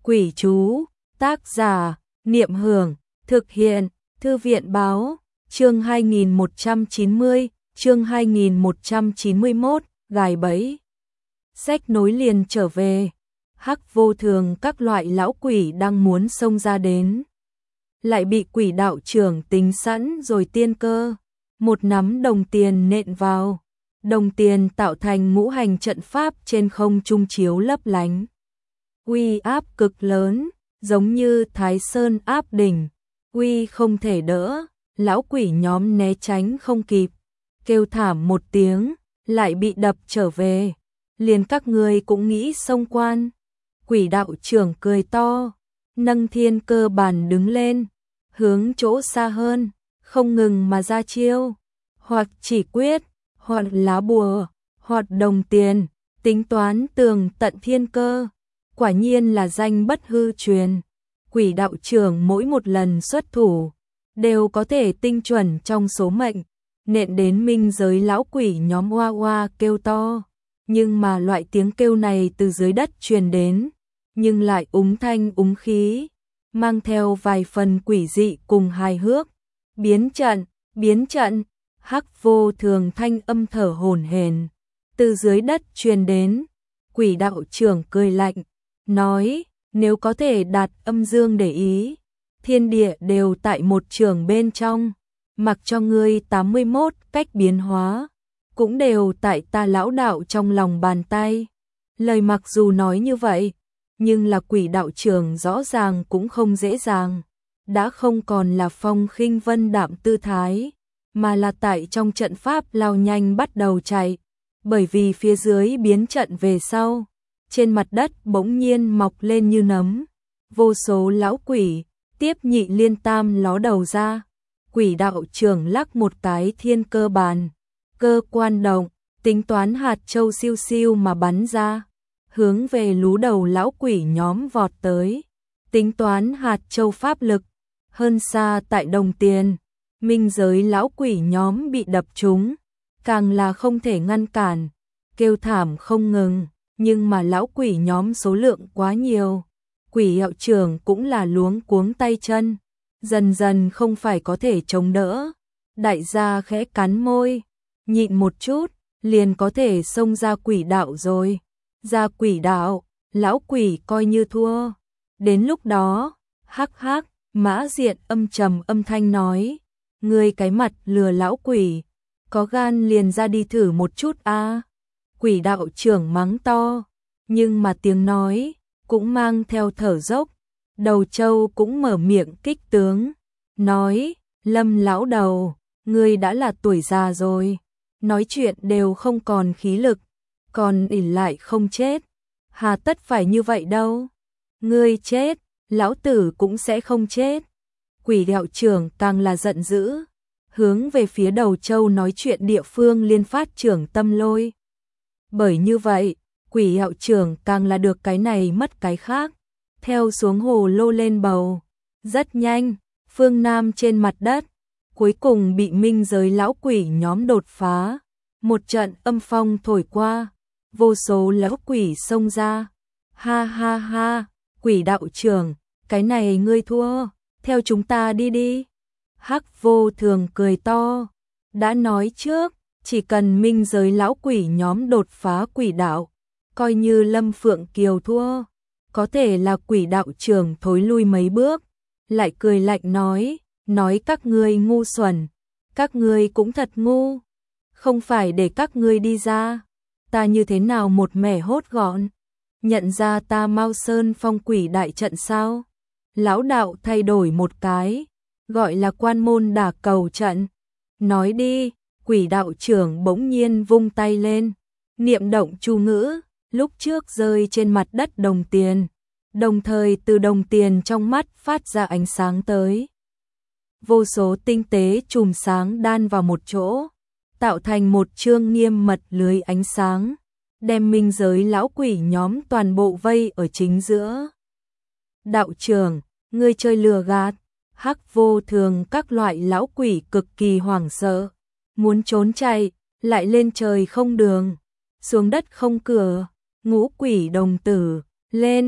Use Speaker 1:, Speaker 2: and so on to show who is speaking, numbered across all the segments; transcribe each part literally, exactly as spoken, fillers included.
Speaker 1: Quỷ chú, tác giả, Niệm Hưởng, thực hiện, Thư viện Báo, chương hai nghìn một trăm chín mươi, chương hai nghìn một trăm chín mươi mốt, gài bẫy. Sách nối liền trở về, hắc vô thường các loại lão quỷ đang muốn xông ra đến. Lại bị quỷ đạo trưởng tính sẵn rồi tiên cơ, một nắm đồng tiền nện vào. Đồng tiền tạo thành ngũ hành trận pháp trên không trung chiếu lấp lánh. Uy áp cực lớn, giống như Thái Sơn áp đỉnh, uy không thể đỡ, lão quỷ nhóm né tránh không kịp, kêu thảm một tiếng, lại bị đập trở về, liền các ngươi cũng nghĩ xông quan. Quỷ đạo trưởng cười to, nâng thiên cơ bàn đứng lên, hướng chỗ xa hơn, không ngừng mà ra chiêu, hoặc chỉ quyết, hoặc lá bùa, hoặc đồng tiền, tính toán tường tận thiên cơ. Quả nhiên là danh bất hư truyền. Quỷ đạo trưởng mỗi một lần xuất thủ đều có thể tinh chuẩn trong số mệnh, nện đến minh giới lão quỷ nhóm oa oa kêu to. Nhưng mà loại tiếng kêu này từ dưới đất truyền đến, nhưng lại úng thanh úng khí, mang theo vài phần quỷ dị cùng hài hước. Biến trận, biến trận, hắc vô thường thanh âm thở hổn hển từ dưới đất truyền đến. Quỷ đạo trưởng cười lạnh, nói, nếu có thể đạt âm dương để ý, thiên địa đều tại một trường bên trong, mặc cho ngươi tám mươi mốt cách biến hóa, cũng đều tại ta lão đạo trong lòng bàn tay. Lời mặc dù nói như vậy, nhưng là quỷ đạo trưởng rõ ràng cũng không dễ dàng, đã không còn là phong khinh vân đạm tư thái, mà là tại trong trận pháp lao nhanh bắt đầu chạy, bởi vì phía dưới biến trận về sau. Trên mặt đất bỗng nhiên mọc lên như nấm, vô số lão quỷ, tiếp nhị liên tam ló đầu ra. Quỷ đạo trưởng lắc một cái thiên cơ bàn, cơ quan động, tính toán hạt châu siêu siêu mà bắn ra, hướng về lú đầu lão quỷ nhóm vọt tới. Tính toán hạt châu pháp lực, hơn xa tại đồng tiền, minh giới lão quỷ nhóm bị đập trúng, càng là không thể ngăn cản, kêu thảm không ngừng. Nhưng mà lão quỷ nhóm số lượng quá nhiều, quỷ đạo trưởng cũng là luống cuống tay chân, dần dần không phải có thể chống đỡ. Đại gia khẽ cắn môi, nhịn một chút, liền có thể xông ra quỷ đạo rồi. Ra quỷ đạo, lão quỷ coi như thua. Đến lúc đó, hắc hắc, Mã Diện âm trầm âm thanh nói, ngươi cái mặt lừa lão quỷ, có gan liền ra đi thử một chút a. Quỷ đạo trưởng mắng to, nhưng mà tiếng nói cũng mang theo thở dốc. Đầu Châu cũng mở miệng kích tướng, nói, Lâm lão đầu, ngươi đã là tuổi già rồi, nói chuyện đều không còn khí lực, còn ỉ lại không chết, hà tất phải như vậy đâu. Ngươi chết, lão tử cũng sẽ không chết. Quỷ đạo trưởng càng là giận dữ, hướng về phía Đầu Châu nói chuyện địa phương liên phát trưởng tâm lôi. Bởi như vậy, quỷ đạo trưởng càng là được cái này mất cái khác, theo xuống hồ lô lên bầu. Rất nhanh, phương Nam trên mặt đất, cuối cùng bị minh giới lão quỷ nhóm đột phá. Một trận âm phong thổi qua, vô số lão quỷ xông ra. Ha ha ha, quỷ đạo trưởng, cái này ngươi thua, theo chúng ta đi đi. Hắc vô thường cười to, đã nói trước, chỉ cần minh giới lão quỷ nhóm đột phá quỷ đạo, coi như Lâm Phượng Kiều thua, có thể là quỷ đạo trưởng thối lui mấy bước, lại cười lạnh nói, nói các ngươi ngu xuẩn, các ngươi cũng thật ngu, không phải để các ngươi đi ra, ta như thế nào một mẻ hốt gọn, nhận ra ta Mao Sơn phong quỷ đại trận sao? Lão đạo thay đổi một cái, gọi là quan môn đả cầu trận, nói đi. Quỷ đạo trưởng bỗng nhiên vung tay lên, niệm động chú ngữ, lúc trước rơi trên mặt đất đồng tiền, đồng thời từ đồng tiền trong mắt phát ra ánh sáng tới. Vô số tinh tế chùm sáng đan vào một chỗ, tạo thành một chương nghiêm mật lưới ánh sáng, đem minh giới lão quỷ nhóm toàn bộ vây ở chính giữa. Đạo trưởng, ngươi chơi lừa gạt. Hắc vô thường các loại lão quỷ cực kỳ hoảng sợ, muốn trốn chạy, lại lên trời không đường, xuống đất không cửa. Ngũ quỷ đồng tử, lên,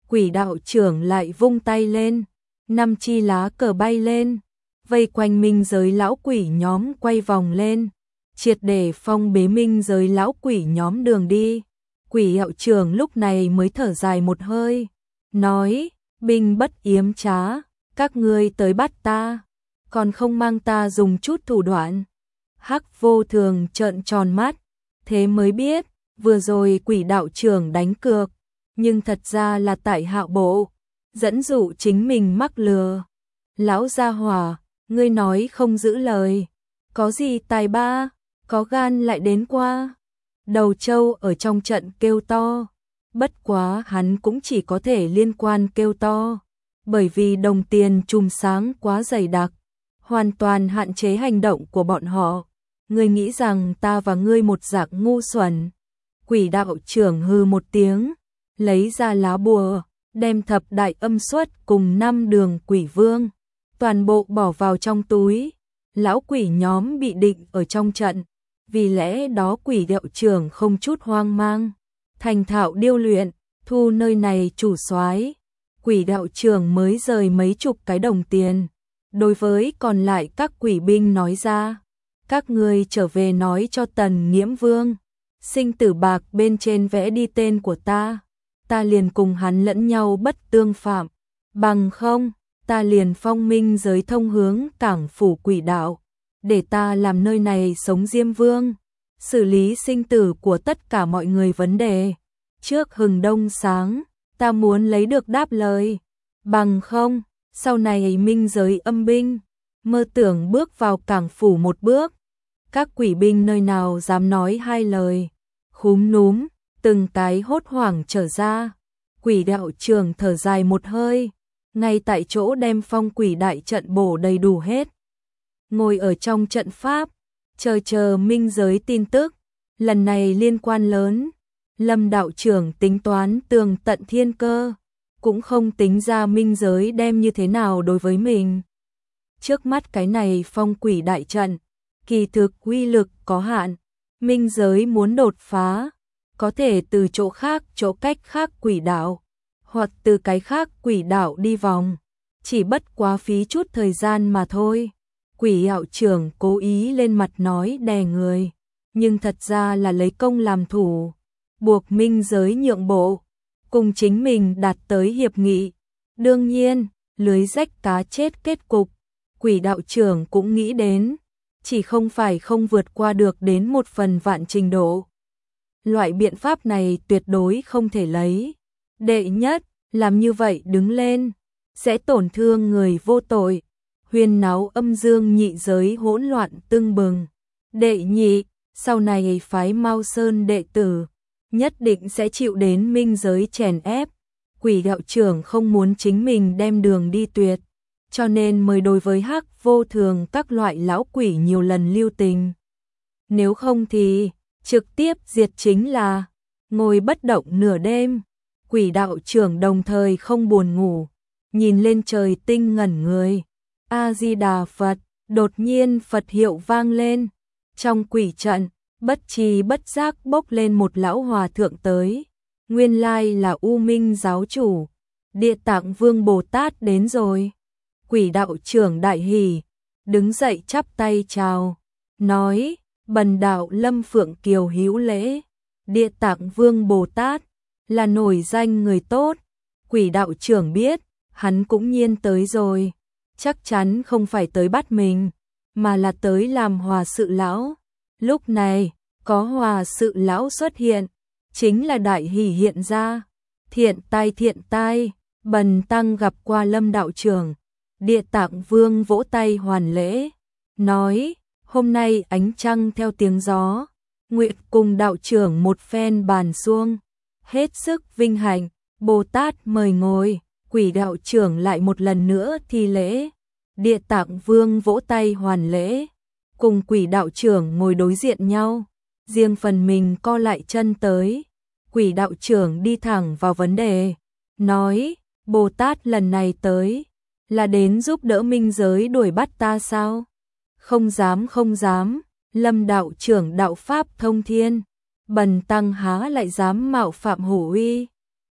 Speaker 1: Quỷ đạo trưởng lại vung tay lên, năm chi lá cờ bay lên, vây quanh minh giới lão quỷ nhóm quay vòng lên, triệt để phong bế minh giới lão quỷ nhóm đường đi. Quỷ đạo trưởng lúc này mới thở dài một hơi, nói, binh bất yếm trá, các ngươi tới bắt ta, còn không mang ta dùng chút thủ đoạn. Hắc Vô Thường trợn tròn mắt, thế mới biết, vừa rồi quỷ đạo trưởng đánh cược, nhưng thật ra là tại Hạo Bộ, dẫn dụ chính mình mắc lừa. Lão gia hỏa, ngươi nói không giữ lời, có gì tài ba, có gan lại đến qua. Đầu Châu ở trong trận kêu to, bất quá hắn cũng chỉ có thể liên quan kêu to, bởi vì đồng tiền chùm sáng quá dày đặc, hoàn toàn hạn chế hành động của bọn họ. Ngươi nghĩ rằng ta và ngươi một dạng ngu xuẩn? Quỷ đạo trưởng hư một tiếng, lấy ra lá bùa, đem thập đại âm xuất cùng năm đường quỷ vương, toàn bộ bỏ vào trong túi. Lão quỷ nhóm bị định ở trong trận, vì lẽ đó quỷ đạo trưởng không chút hoang mang, thành thạo điêu luyện, thu nơi này chủ soái. Quỷ đạo trưởng mới rời mấy chục cái đồng tiền, đối với còn lại các quỷ binh nói ra, các ngươi trở về nói cho Tần Nghiễm Vương, sinh tử bạc bên trên vẽ đi tên của ta, ta liền cùng hắn lẫn nhau bất tương phạm, bằng không, ta liền phong minh giới thông hướng cảng phủ quỷ đạo, để ta làm nơi này sống Diêm Vương, xử lý sinh tử của tất cả mọi người vấn đề. Trước hừng đông sáng, ta muốn lấy được đáp lời, bằng không, sau này minh giới âm binh, mơ tưởng bước vào cảng phủ một bước. Các quỷ binh nơi nào dám nói hai lời, khúm núm, từng cái hốt hoảng trở ra. Quỷ đạo trưởng thở dài một hơi, ngay tại chỗ đem phong quỷ đại trận bổ đầy đủ hết. Ngồi ở trong trận pháp, chờ chờ minh giới tin tức, lần này liên quan lớn. Lâm đạo trưởng tính toán tường tận thiên cơ, cũng không tính ra minh giới đem như thế nào đối với mình. Trước mắt cái này phong quỷ đại trận, kỳ thực uy lực có hạn, minh giới muốn đột phá, có thể từ chỗ khác chỗ cách khác quỷ đạo, hoặc từ cái khác quỷ đạo đi vòng, chỉ bất quá phí chút thời gian mà thôi. Quỷ đạo trưởng cố ý lên mặt nói đè người, nhưng thật ra là lấy công làm thủ, buộc minh giới nhượng bộ, cùng chính mình đạt tới hiệp nghị. Đương nhiên, lưới rách cá chết kết cục, quỷ đạo trưởng cũng nghĩ đến, chỉ không phải không vượt qua được đến một phần vạn trình độ. Loại biện pháp này tuyệt đối không thể lấy. Đệ nhất, làm như vậy đứng lên, sẽ tổn thương người vô tội, huyên náo âm dương nhị giới hỗn loạn tưng bừng. Đệ nhị, sau này phái Mao Sơn đệ tử, nhất định sẽ chịu đến minh giới chèn ép. Quỷ đạo trưởng không muốn chính mình đem đường đi tuyệt, cho nên mới đối với Hắc Vô Thường các loại lão quỷ nhiều lần lưu tình. Nếu không thì, trực tiếp diệt chính là, ngồi bất động nửa đêm. Quỷ đạo trưởng đồng thời không buồn ngủ, nhìn lên trời tinh ngẩn người. A-di-đà Phật, đột nhiên Phật hiệu vang lên. Trong quỷ trận, bất tri bất giác bốc lên một lão hòa thượng tới. Nguyên lai là U Minh giáo chủ, Địa Tạng Vương Bồ Tát đến rồi. Quỷ đạo trưởng đại hỉ, đứng dậy chắp tay chào, nói, bần đạo Lâm Phượng Kiều hữu lễ. Địa Tạng Vương Bồ Tát là nổi danh người tốt. Quỷ đạo trưởng biết, hắn cũng nhiên tới rồi, chắc chắn không phải tới bắt mình, mà là tới làm hòa sự lão. Lúc này, có hòa sự lão xuất hiện, chính là đại hỷ hiện ra. Thiện tai thiện tai, bần tăng gặp qua Lâm đạo trưởng. Địa Tạng Vương vỗ tay hoàn lễ, nói, hôm nay ánh trăng theo tiếng gió, nguyện cùng đạo trưởng một phen bàn xuông, hết sức vinh hạnh. Bồ Tát mời ngồi. Quỷ đạo trưởng lại một lần nữa thi lễ. Địa Tạng Vương vỗ tay hoàn lễ, cùng quỷ đạo trưởng ngồi đối diện nhau, riêng phần mình co lại chân tới. Quỷ đạo trưởng đi thẳng vào vấn đề, nói, Bồ Tát lần này tới, là đến giúp đỡ minh giới đuổi bắt ta sao? Không dám không dám, Lâm đạo trưởng đạo pháp thông thiên, bần tăng há lại dám mạo phạm hổ uy.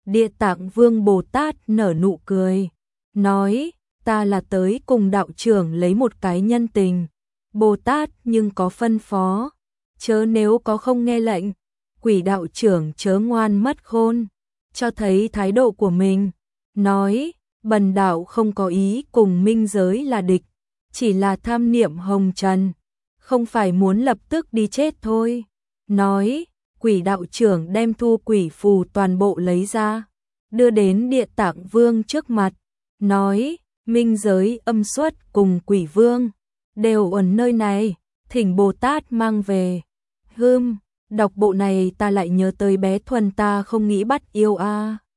Speaker 1: Địa Tạng Vương Bồ Tát nở nụ cười, nói, ta là tới cùng đạo trưởng lấy một cái nhân tình. Bồ Tát nhưng có phân phó, chớ nếu có không nghe lệnh, quỷ đạo trưởng chớ ngoan mất khôn, cho thấy thái độ của mình, nói, bần đạo không có ý cùng minh giới là địch, chỉ là tham niệm hồng trần, không phải muốn lập tức đi chết thôi. Nói, quỷ đạo trưởng đem thu quỷ phù toàn bộ lấy ra, đưa đến Địa Tạng Vương trước mặt, nói, minh giới âm xuất cùng quỷ vương, đều ở nơi này, thỉnh Bồ Tát mang về. Hưm, đọc bộ này ta lại nhớ tới bé Thuần ta không nghĩ bắt yêu a. À.